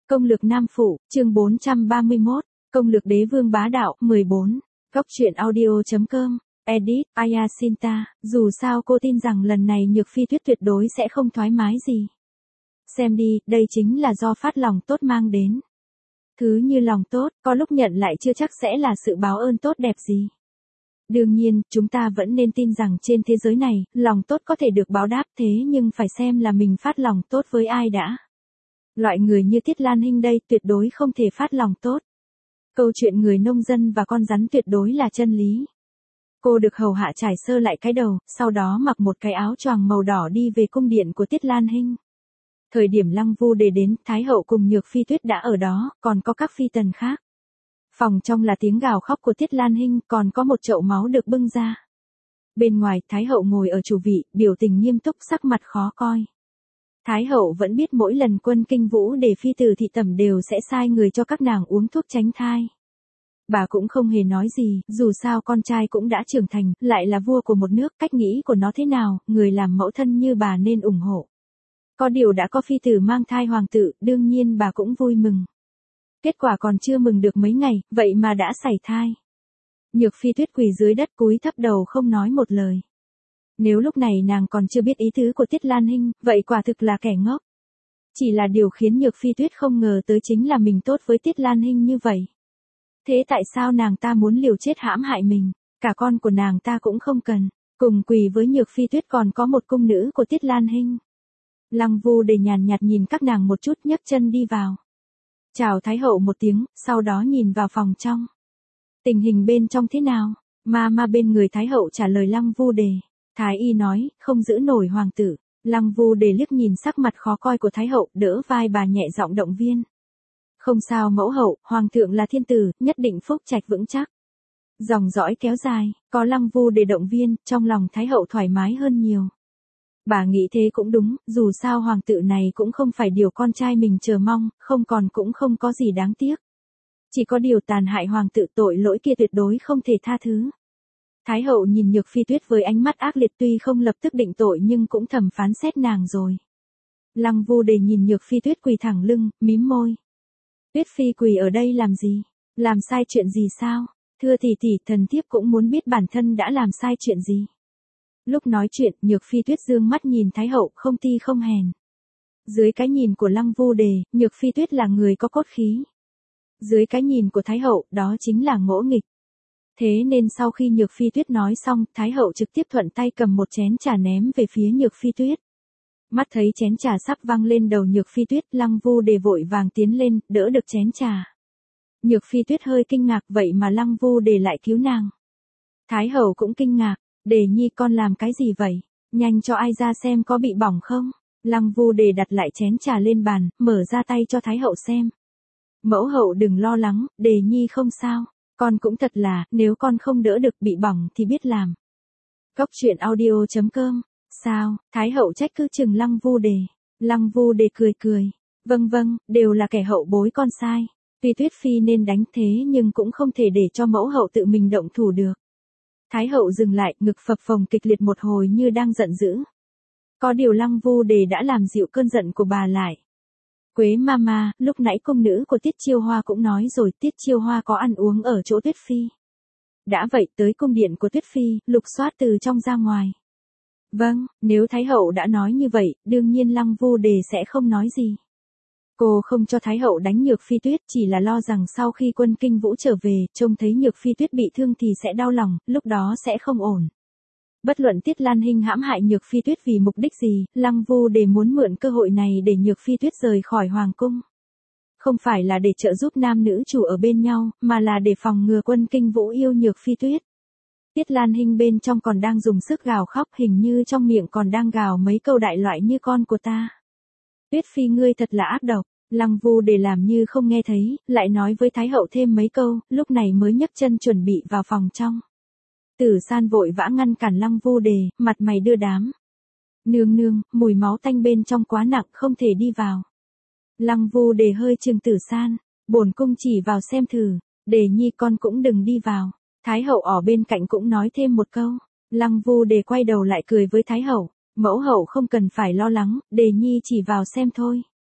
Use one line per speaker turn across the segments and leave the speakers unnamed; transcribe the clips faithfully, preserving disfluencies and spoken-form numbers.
Công lược Nam Phụ, chương bốn trăm ba mươi mốt, Công lược Đế Vương Bá Đạo, mười bốn. Góc truyện audio.com, edit, Ayasinta, dù sao cô tin rằng lần này Nhược Phi Tuyết tuyệt đối sẽ không thoải mái gì. Xem đi, đây chính là do phát lòng tốt mang đến. Thứ như lòng tốt, có lúc nhận lại chưa chắc sẽ là sự báo ơn tốt đẹp gì. Đương nhiên, chúng ta vẫn nên tin rằng trên thế giới này, lòng tốt có thể được báo đáp thế nhưng phải xem là mình phát lòng tốt với ai đã. Loại người như Tiết Lan Hinh đây tuyệt đối không thể phát lòng tốt. Câu chuyện người nông dân và con rắn tuyệt đối là chân lý. Cô được hầu hạ trải sơ lại cái đầu, sau đó mặc một cái áo choàng màu đỏ đi về cung điện của Tiết Lan Hinh. Thời điểm Lăng Vu Đề đến, Thái hậu cùng Nhược Phi Tuyết đã ở đó, còn có các phi tần khác. Phòng trong là tiếng gào khóc của Tiết Lan Hinh, còn có một chậu máu được bưng ra. Bên ngoài, Thái hậu ngồi ở chủ vị, biểu tình nghiêm túc, sắc mặt khó coi. Thái hậu vẫn biết mỗi lần quân kinh vũ để phi tử thị tẩm đều sẽ sai người cho các nàng uống thuốc tránh thai. Bà cũng không hề nói gì, dù sao con trai cũng đã trưởng thành, lại là vua của một nước, cách nghĩ của nó thế nào, người làm mẫu thân như bà nên ủng hộ. Có điều đã có phi tử mang thai hoàng tử, đương nhiên bà cũng vui mừng. Kết quả còn chưa mừng được mấy ngày, vậy mà đã sảy thai. Nhược Phi Tuyết quỳ dưới đất cúi thấp đầu không nói một lời. Nếu lúc này nàng còn chưa biết ý tứ của Tiết Lan Hinh, vậy quả thực là kẻ ngốc. Chỉ là điều khiến Nhược Phi Tuyết không ngờ tới chính là mình tốt với Tiết Lan Hinh như vậy. Thế tại sao nàng ta muốn liều chết hãm hại mình, cả con của nàng ta cũng không cần, cùng quỳ với Nhược Phi Tuyết còn có một cung nữ của Tiết Lan Hinh. Lăng Vu Đề nhàn nhạt nhìn các nàng một chút nhấc chân đi vào. Chào Thái hậu một tiếng, sau đó nhìn vào phòng trong. Tình hình bên trong thế nào? Ma ma bên người Thái hậu trả lời Lăng Vu Đề. Thái y nói, không giữ nổi hoàng tử. Lăng Vu Đề liếc nhìn sắc mặt khó coi của Thái hậu, đỡ vai bà nhẹ giọng động viên. Không sao mẫu hậu, hoàng thượng là thiên tử, nhất định phúc trạch vững chắc. Dòng dõi kéo dài, có Lăng Vu Đề động viên, trong lòng Thái hậu thoải mái hơn nhiều. Bà nghĩ thế cũng đúng, dù sao hoàng tử này cũng không phải điều con trai mình chờ mong, không còn cũng không có gì đáng tiếc. Chỉ có điều tàn hại hoàng tử tội lỗi kia tuyệt đối không thể tha thứ. Thái hậu nhìn Nhược Phi Tuyết với ánh mắt ác liệt, tuy không lập tức định tội nhưng cũng thầm phán xét nàng rồi. Lăng Vu Đề nhìn Nhược Phi Tuyết quỳ thẳng lưng, mím môi. Tuyết Phi quỳ ở đây làm gì? Làm sai chuyện gì sao? Thưa tỷ tỷ, thần thiếp cũng muốn biết bản thân đã làm sai chuyện gì. Lúc nói chuyện, Nhược Phi Tuyết dương mắt nhìn Thái hậu, không ti không hèn. Dưới cái nhìn của Lăng Vu Đề, Nhược Phi Tuyết là người có cốt khí. Dưới cái nhìn của Thái hậu, đó chính là ngỗ nghịch. Thế nên sau khi Nhược Phi Tuyết nói xong, Thái hậu trực tiếp thuận tay cầm một chén trà ném về phía Nhược Phi Tuyết. Mắt thấy chén trà sắp văng lên đầu Nhược Phi Tuyết, Lăng Vu Đề vội vàng tiến lên, đỡ được chén trà. Nhược Phi Tuyết hơi kinh ngạc, vậy mà Lăng Vu Đề lại cứu nàng. Thái hậu cũng kinh ngạc, Đề nhi con làm cái gì vậy? Nhanh cho ai ra xem có bị bỏng không? Lăng Vu Đề đặt lại chén trà lên bàn, mở ra tay cho Thái hậu xem. Mẫu hậu đừng lo lắng, Đề nhi không sao. Con cũng thật là, nếu con không đỡ được bị bỏng thì biết làm. Góc truyện audio.com. Sao? Thái hậu trách cứ chừng Lăng Vu Đề. Lăng Vu Đề cười cười. Vâng vâng, đều là kẻ hậu bối con sai. Tuy Tuyết Phi nên đánh thế nhưng cũng không thể để cho mẫu hậu tự mình động thủ được. Thái hậu dừng lại, ngực phập phồng kịch liệt một hồi như đang giận dữ. Có điều Lăng Vu Đề đã làm dịu cơn giận của bà lại. Quế mama, lúc nãy cung nữ của Tiết Chiêu Hoa cũng nói rồi, Tiết Chiêu Hoa có ăn uống ở chỗ Tuyết Phi. Đã vậy tới cung điện của Tuyết Phi, lục soát từ trong ra ngoài. Vâng, nếu Thái hậu đã nói như vậy, đương nhiên Lăng Vu Đề sẽ không nói gì. Cô không cho Thái hậu đánh Nhược Phi Tuyết, chỉ là lo rằng sau khi quân kinh vũ trở về, trông thấy Nhược Phi Tuyết bị thương thì sẽ đau lòng, lúc đó sẽ không ổn. Bất luận Tiết Lan Hinh hãm hại Nhược Phi Tuyết vì mục đích gì, Lăng Vu Đề muốn mượn cơ hội này để Nhược Phi Tuyết rời khỏi hoàng cung. Không phải là để trợ giúp nam nữ chủ ở bên nhau, mà là để phòng ngừa quân kinh vũ yêu Nhược Phi Tuyết. Tiết Lan Hinh bên trong còn đang dùng sức gào khóc, hình như trong miệng còn đang gào mấy câu đại loại như con của ta. Tuyết Phi ngươi thật là ác độc. Lăng Vu Đề làm như không nghe thấy, lại nói với Thái hậu thêm mấy câu, lúc này mới nhấc chân chuẩn bị vào phòng trong. Tử San vội vã ngăn cản Lăng Vu Đề, mặt mày đưa đám. Nương nương, mùi máu tanh bên trong quá nặng, không thể đi vào. Lăng Vu Đề hơi chừng Tử San, bổn cung chỉ vào xem thử, Đề nhi con cũng đừng đi vào. Thái hậu ở bên cạnh cũng nói thêm một câu. Lăng Vu Đề quay đầu lại cười với Thái hậu, mẫu hậu không cần phải lo lắng, Đề nhi chỉ vào xem thôi.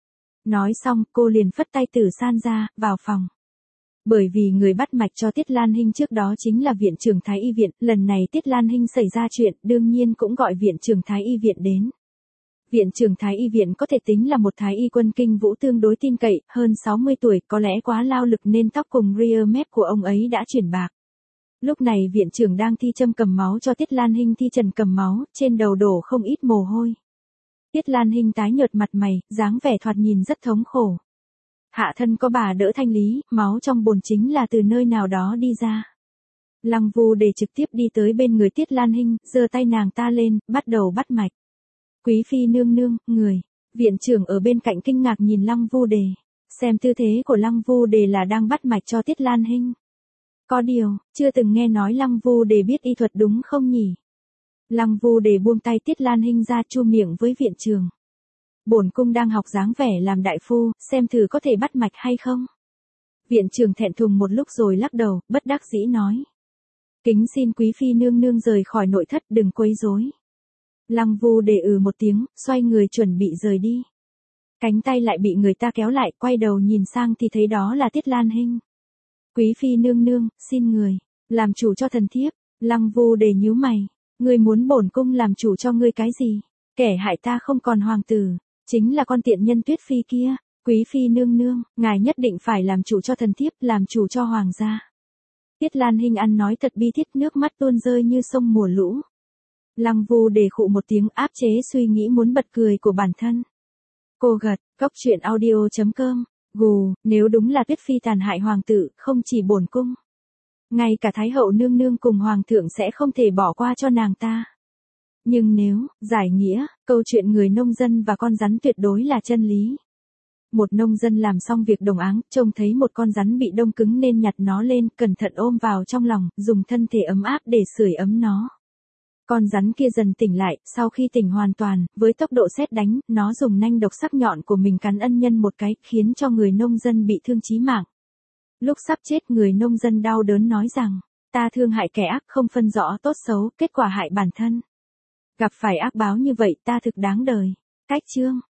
Nói xong, cô liền phất tay Tử San ra, vào phòng. Bởi vì người bắt mạch cho Tiết Lan Hinh trước đó chính là viện trưởng Thái Y viện, lần này Tiết Lan Hinh xảy ra chuyện, đương nhiên cũng gọi viện trưởng Thái Y viện đến. Viện trưởng Thái Y viện có thể tính là một Thái Y quân kinh vũ tương đối tin cậy, hơn sáu mươi tuổi, có lẽ quá lao lực nên tóc cùng rear mép của ông ấy đã chuyển bạc. Lúc này viện trưởng đang thi châm cầm máu cho Tiết Lan Hinh thi trần cầm máu, trên đầu đổ không ít mồ hôi. Tiết Lan Hinh tái nhợt mặt mày, dáng vẻ thoạt nhìn rất thống khổ. Hạ thân có bà đỡ thanh lý, máu trong bồn chính là từ nơi nào đó đi ra. Lăng Vu Đề trực tiếp đi tới bên người Tiết Lan Hinh, giơ tay nàng ta lên, bắt đầu bắt mạch. Quý phi nương nương, người. Viện trưởng ở bên cạnh kinh ngạc nhìn Lăng Vu Đề. Xem tư thế của Lăng Vu Đề là đang bắt mạch cho Tiết Lan Hinh. Có điều, chưa từng nghe nói Lăng Vu Đề biết y thuật đúng không nhỉ? Lăng Vu Đề buông tay Tiết Lan Hinh ra, chu miệng với viện trưởng. Bổn cung đang học dáng vẻ làm đại phu, xem thử có thể bắt mạch hay không. Viện trưởng thẹn thùng một lúc rồi lắc đầu, bất đắc dĩ nói. Kính xin quý phi nương nương rời khỏi nội thất, đừng quấy rối. Lăng Vu Đề ừ một tiếng, xoay người chuẩn bị rời đi. Cánh tay lại bị người ta kéo lại, quay đầu nhìn sang thì thấy đó là Tiết Lan Hinh. Quý phi nương nương, xin người, làm chủ cho thần thiếp. Lăng Vu Đề nhíu mày, ngươi muốn bổn cung làm chủ cho ngươi cái gì? Kẻ hại ta không còn hoàng tử, chính là con tiện nhân Tuyết phi kia. Quý phi nương nương, ngài nhất định phải làm chủ cho thần thiếp, làm chủ cho hoàng gia. Tiết Lan Hinh ăn nói thật bi thiết, nước mắt tuôn rơi như sông mùa lũ. Lăng Vu Đề khụ một tiếng, áp chế suy nghĩ muốn bật cười của bản thân. Cô gật, góc truyện audio chấm com, gù, nếu đúng là Tuyết phi tàn hại hoàng tử, không chỉ bổn cung. Ngay cả Thái hậu nương nương cùng hoàng thượng sẽ không thể bỏ qua cho nàng ta. Nhưng nếu, giải nghĩa, câu chuyện người nông dân và con rắn tuyệt đối là chân lý. Một nông dân làm xong việc đồng áng, trông thấy một con rắn bị đông cứng nên nhặt nó lên, cẩn thận ôm vào trong lòng, dùng thân thể ấm áp để sưởi ấm nó. Con rắn kia dần tỉnh lại, sau khi tỉnh hoàn toàn, với tốc độ sét đánh, nó dùng nanh độc sắc nhọn của mình cắn ân nhân một cái, khiến cho người nông dân bị thương chí mạng. Lúc sắp chết, người nông dân đau đớn nói rằng, ta thương hại kẻ ác không phân rõ tốt xấu, kết quả hại bản thân. Gặp phải ác báo như vậy ta thực đáng đời. Cách chương.